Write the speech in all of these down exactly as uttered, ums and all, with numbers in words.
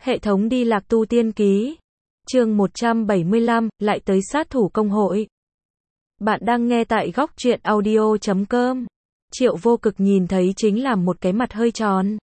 Hệ thống đi lạc tu tiên ký. Chương một trăm bảy mươi lăm, lại tới sát thủ công hội. Bạn đang nghe tại góc truyện audio chấm com. Triệu Vô Cực nhìn thấy chính là một cái mặt hơi tròn,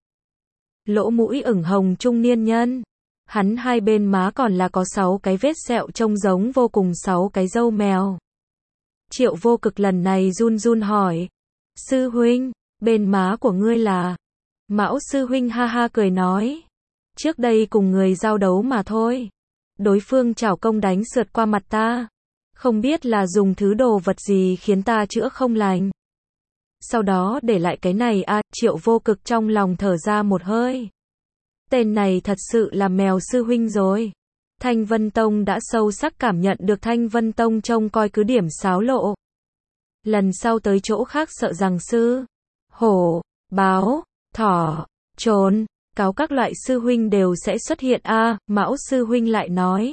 lỗ mũi ửng hồng trung niên nhân. Hắn hai bên má còn là có sáu cái vết sẹo trông giống vô cùng sáu cái râu mèo. Triệu Vô Cực lần này run run hỏi. Sư huynh, bên má của ngươi là? Mão sư huynh ha ha cười nói. Trước đây cùng người giao đấu mà thôi. Đối phương chảo công đánh sượt qua mặt ta. Không biết là dùng thứ đồ vật gì khiến ta chữa không lành. Sau đó để lại cái này à, Triệu Vô Cực trong lòng thở ra một hơi. Tên này thật sự là mèo sư huynh rồi. Thanh Vân Tông đã sâu sắc cảm nhận được Thanh Vân Tông trông coi cứ điểm xáo lộ. Lần sau tới chỗ khác sợ rằng sư, hổ, báo, thỏ, trồn, cáo các loại sư huynh đều sẽ xuất hiện a. À, Mão sư huynh lại nói.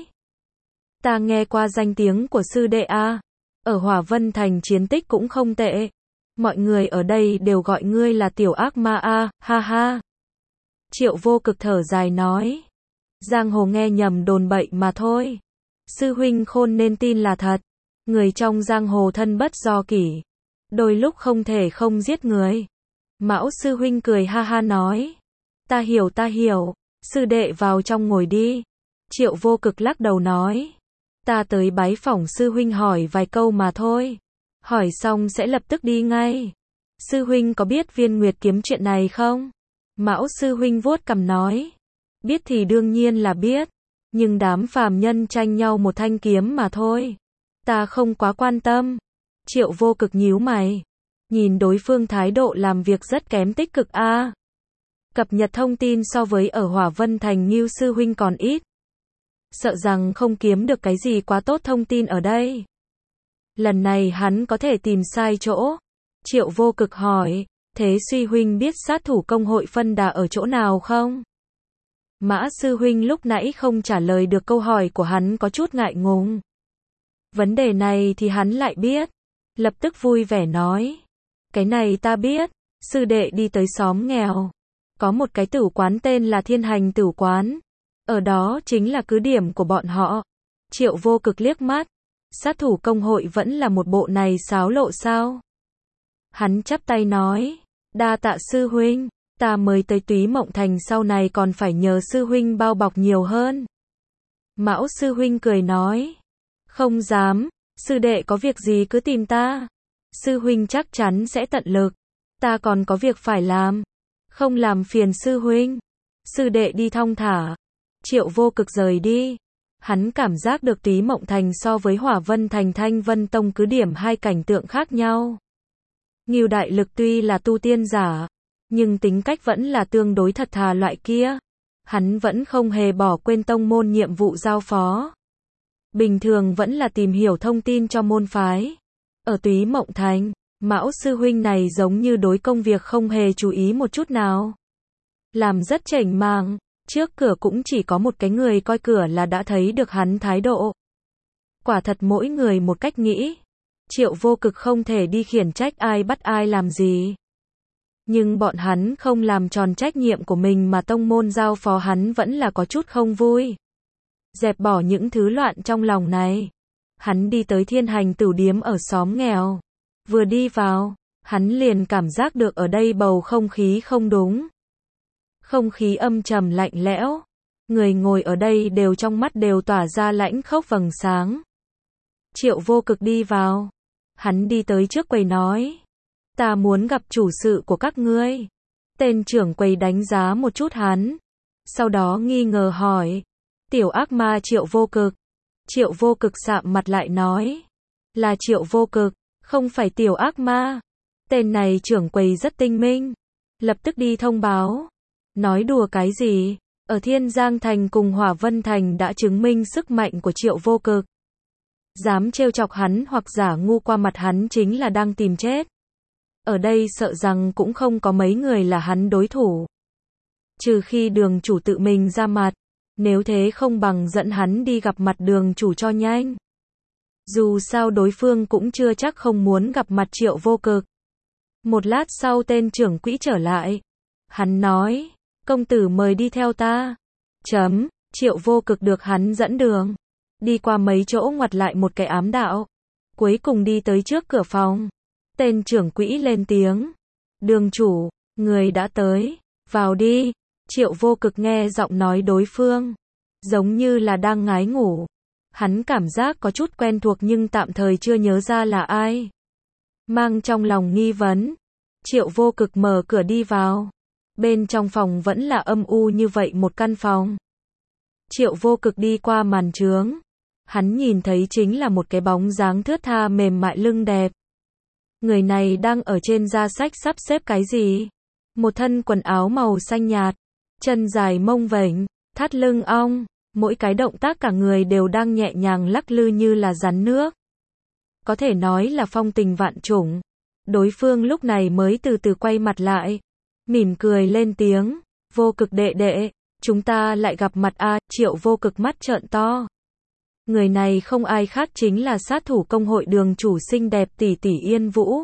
Ta nghe qua danh tiếng của sư đệ a. À. Ở Hỏa Vân Thành chiến tích cũng không tệ. Mọi người ở đây đều gọi ngươi là tiểu ác ma a, à, ha ha. Triệu Vô Cực thở dài nói. Giang hồ nghe nhầm đồn bậy mà thôi. Sư huynh khôn nên tin là thật. Người trong giang hồ thân bất do kỷ. Đôi lúc không thể không giết người. Mão sư huynh cười ha ha nói. Ta hiểu ta hiểu. Sư đệ vào trong ngồi đi. Triệu Vô Cực lắc đầu nói. Ta tới bái phỏng sư huynh hỏi vài câu mà thôi. Hỏi xong sẽ lập tức đi ngay. Sư huynh có biết Viên Nguyệt kiếm chuyện này không? Mão sư huynh vuốt cằm nói. Biết thì đương nhiên là biết. Nhưng đám phàm nhân tranh nhau một thanh kiếm mà thôi. Ta không quá quan tâm. Triệu Vô Cực nhíu mày. Nhìn đối phương thái độ làm việc rất kém tích cực a. À. Cập nhật thông tin so với ở Hỏa Vân Thành Ngưu sư huynh còn ít. Sợ rằng không kiếm được cái gì quá tốt thông tin ở đây. Lần này hắn có thể tìm sai chỗ. Triệu Vô Cực hỏi. Thế suy huynh biết sát thủ công hội phân đà ở chỗ nào không? Mã sư huynh lúc nãy không trả lời được câu hỏi của hắn có chút ngại ngùng. Vấn đề này thì hắn lại biết. Lập tức vui vẻ nói. Cái này ta biết. Sư đệ đi tới xóm nghèo. Có một cái tử quán tên là Thiên Hành Tử Quán. Ở đó chính là cứ điểm của bọn họ. Triệu Vô Cực liếc mắt. Sát thủ công hội vẫn là một bộ này xáo lộ sao? Hắn chắp tay nói. Đa tạ sư huynh. Ta mới tới Túy Mộng Thành sau này còn phải nhờ sư huynh bao bọc nhiều hơn. Mão sư huynh cười nói. Không dám. Sư đệ có việc gì cứ tìm ta. Sư huynh chắc chắn sẽ tận lực. Ta còn có việc phải làm. Không làm phiền sư huynh. Sư đệ đi thong thả. Triệu Vô Cực rời đi. Hắn cảm giác được Túy Mộng Thành so với Hỏa Vân Thành Thanh Vân Tông cứ điểm hai cảnh tượng khác nhau. Ngưu Đại Lực tuy là tu tiên giả, nhưng tính cách vẫn là tương đối thật thà loại kia. Hắn vẫn không hề bỏ quên tông môn nhiệm vụ giao phó. Bình thường vẫn là tìm hiểu thông tin cho môn phái. Ở Túy Mộng Thành, Mão sư huynh này giống như đối công việc không hề chú ý một chút nào. Làm rất chảnh màng, trước cửa cũng chỉ có một cái người coi cửa là đã thấy được hắn thái độ. Quả thật mỗi người một cách nghĩ. Triệu Vô Cực không thể đi khiển trách ai bắt ai làm gì. Nhưng bọn hắn không làm tròn trách nhiệm của mình mà tông môn giao phó hắn vẫn là có chút không vui. Dẹp bỏ những thứ loạn trong lòng này. Hắn đi tới Thiên Hành Tử Điếm ở xóm nghèo. Vừa đi vào, hắn liền cảm giác được ở đây bầu không khí không đúng. Không khí âm trầm lạnh lẽo. Người ngồi ở đây đều trong mắt đều tỏa ra lãnh khốc vầng sáng. Triệu Vô Cực đi vào. Hắn đi tới trước quầy nói. Ta muốn gặp chủ sự của các ngươi. Tên trưởng quầy đánh giá một chút hắn. Sau đó nghi ngờ hỏi. Tiểu ác ma Triệu Vô Cực. Triệu Vô Cực sạm mặt lại nói. Là Triệu Vô Cực, không phải tiểu ác ma. Tên này trưởng quầy rất tinh minh. Lập tức đi thông báo. Nói đùa cái gì? Ở Thiên Giang Thành cùng Hỏa Vân Thành đã chứng minh sức mạnh của Triệu Vô Cực. Dám trêu chọc hắn hoặc giả ngu qua mặt hắn chính là đang tìm chết. Ở đây sợ rằng cũng không có mấy người là hắn đối thủ. Trừ khi đường chủ tự mình ra mặt. Nếu thế không bằng dẫn hắn đi gặp mặt đường chủ cho nhanh. Dù sao đối phương cũng chưa chắc không muốn gặp mặt Triệu Vô Cực. Một lát sau tên trưởng quỹ trở lại. Hắn nói. Công tử mời đi theo ta. Chấm, Triệu Vô Cực được hắn dẫn đường. Đi qua mấy chỗ ngoặt lại một cái ám đạo. Cuối cùng đi tới trước cửa phòng. Tên trưởng quỹ lên tiếng. Đường chủ, người đã tới. Vào đi. Triệu Vô Cực nghe giọng nói đối phương. Giống như là đang ngái ngủ. Hắn cảm giác có chút quen thuộc nhưng tạm thời chưa nhớ ra là ai. Mang trong lòng nghi vấn. Triệu Vô Cực mở cửa đi vào. Bên trong phòng vẫn là âm u như vậy một căn phòng. Triệu Vô Cực đi qua màn trướng. Hắn nhìn thấy chính là một cái bóng dáng thướt tha mềm mại lưng đẹp. Người này đang ở trên giá sách sắp xếp cái gì? Một thân quần áo màu xanh nhạt. Chân dài mông vểnh, thắt lưng ong. Mỗi cái động tác cả người đều đang nhẹ nhàng lắc lư như là rắn nước. Có thể nói là phong tình vạn trùng. Đối phương lúc này mới từ từ quay mặt lại. Mỉm cười lên tiếng. Vô Cực đệ đệ, chúng ta lại gặp mặt a. Triệu Vô Cực mắt trợn to. Người này không ai khác chính là sát thủ công hội đường chủ xinh đẹp tỷ tỷ Yên Vũ.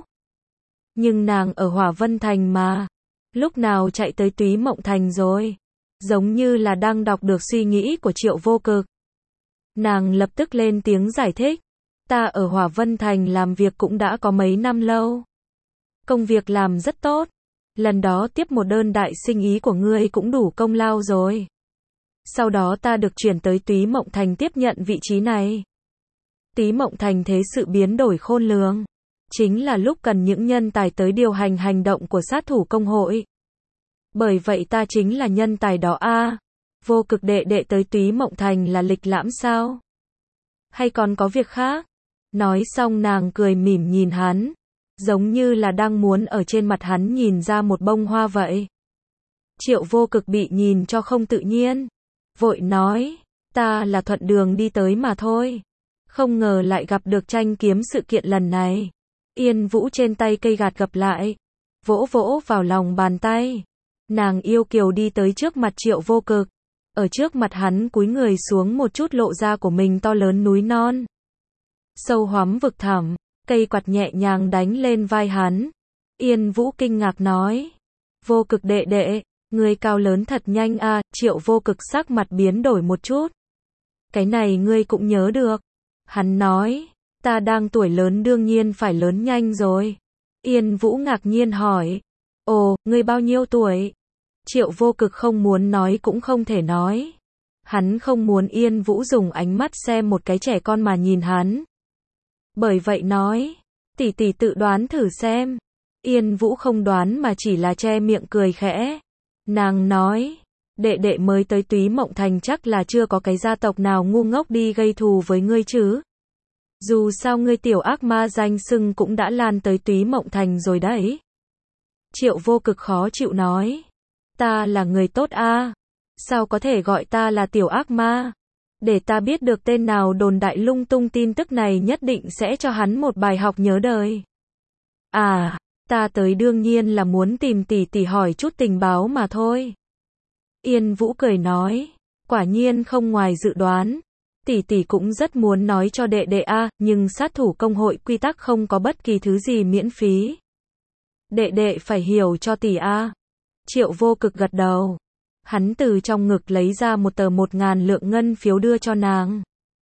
Nhưng nàng ở Hỏa Vân Thành mà. Lúc nào chạy tới Túy Mộng Thành rồi? Giống như là đang đọc được suy nghĩ của Triệu Vô Cực. Nàng lập tức lên tiếng giải thích. Ta ở Hỏa Vân Thành làm việc cũng đã có mấy năm lâu. Công việc làm rất tốt. Lần đó tiếp một đơn đại sinh ý của ngươi cũng đủ công lao rồi. Sau đó ta được chuyển tới Túy Mộng Thành tiếp nhận vị trí này. Túy Mộng Thành thế sự biến đổi khôn lường. Chính là lúc cần những nhân tài tới điều hành hành động của sát thủ công hội. Bởi vậy ta chính là nhân tài đó a. À, Vô Cực đệ đệ tới Túy Mộng Thành là lịch lãm sao? Hay còn có việc khác? Nói xong nàng cười mỉm nhìn hắn. Giống như là đang muốn ở trên mặt hắn nhìn ra một bông hoa vậy. Triệu Vô Cực bị nhìn cho không tự nhiên. Vội nói, ta là thuận đường đi tới mà thôi. Không ngờ lại gặp được tranh kiếm sự kiện lần này. Yên Vũ trên tay cây gạt gập lại. Vỗ vỗ vào lòng bàn tay. Nàng yêu kiều đi tới trước mặt Triệu Vô Cực. Ở trước mặt hắn cúi người xuống một chút lộ ra của mình to lớn núi non. Sâu hoắm vực thẳm. Cây quạt nhẹ nhàng đánh lên vai hắn. Yên Vũ kinh ngạc nói. Vô Cực đệ đệ, ngươi cao lớn thật nhanh a. À, Triệu Vô Cực sắc mặt biến đổi một chút. Cái này ngươi cũng nhớ được. Hắn nói, ta đang tuổi lớn đương nhiên phải lớn nhanh rồi. Yên Vũ ngạc nhiên hỏi. Ồ, ngươi bao nhiêu tuổi? Triệu Vô Cực không muốn nói cũng không thể nói. Hắn không muốn Yên Vũ dùng ánh mắt xem một cái trẻ con mà nhìn hắn. Bởi vậy nói, tỷ tỷ tự đoán thử xem. Yên Vũ không đoán mà chỉ là che miệng cười khẽ. Nàng nói, đệ đệ mới tới Túy Mộng Thành chắc là chưa có cái gia tộc nào ngu ngốc đi gây thù với ngươi chứ. Dù sao ngươi tiểu ác ma danh xưng cũng đã lan tới Túy Mộng Thành rồi đấy. Triệu Vô Cực khó chịu nói, ta là người tốt a, à? Sao có thể gọi ta là tiểu ác ma? Để ta biết được tên nào đồn đại lung tung tin tức này nhất định sẽ cho hắn một bài học nhớ đời. À, ta tới đương nhiên là muốn tìm tỷ tỷ hỏi chút tình báo mà thôi. Yên Vũ cười nói, quả nhiên không ngoài dự đoán. Tỷ tỷ cũng rất muốn nói cho đệ đệ a, nhưng sát thủ công hội quy tắc không có bất kỳ thứ gì miễn phí. Đệ đệ phải hiểu cho tỷ a. Triệu Vô Cực gật đầu. Hắn từ trong ngực lấy ra một tờ một ngàn lượng ngân phiếu đưa cho nàng.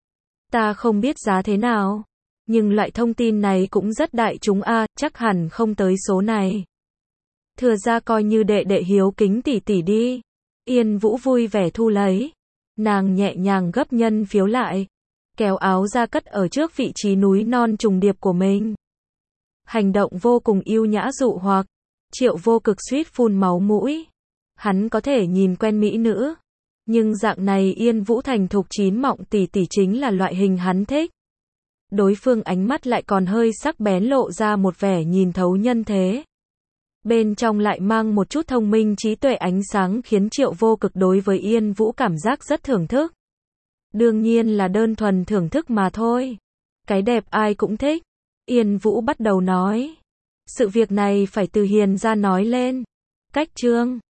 Ta không biết giá thế nào, nhưng loại thông tin này cũng rất đại chúng a, chắc hẳn không tới số này. Thừa ra coi như đệ đệ hiếu kính tỷ tỷ đi. Yên Vũ vui vẻ thu lấy. Nàng nhẹ nhàng gấp nhân phiếu lại, kéo áo ra cất ở trước vị trí núi non trùng điệp của mình. Hành động vô cùng yêu nhã dụ hoặc. Triệu Vô Cực suýt phun máu mũi. Hắn có thể nhìn quen mỹ nữ, nhưng dạng này Yên Vũ thành thục chín mọng tỷ tỷ chính là loại hình hắn thích. Đối phương ánh mắt lại còn hơi sắc bén lộ ra một vẻ nhìn thấu nhân thế. Bên trong lại mang một chút thông minh trí tuệ ánh sáng khiến Triệu Vô Cực đối với Yên Vũ cảm giác rất thưởng thức. Đương nhiên là đơn thuần thưởng thức mà thôi. Cái đẹp ai cũng thích. Yên Vũ bắt đầu nói. Sự việc này phải từ Hiền ra nói lên. Cách chương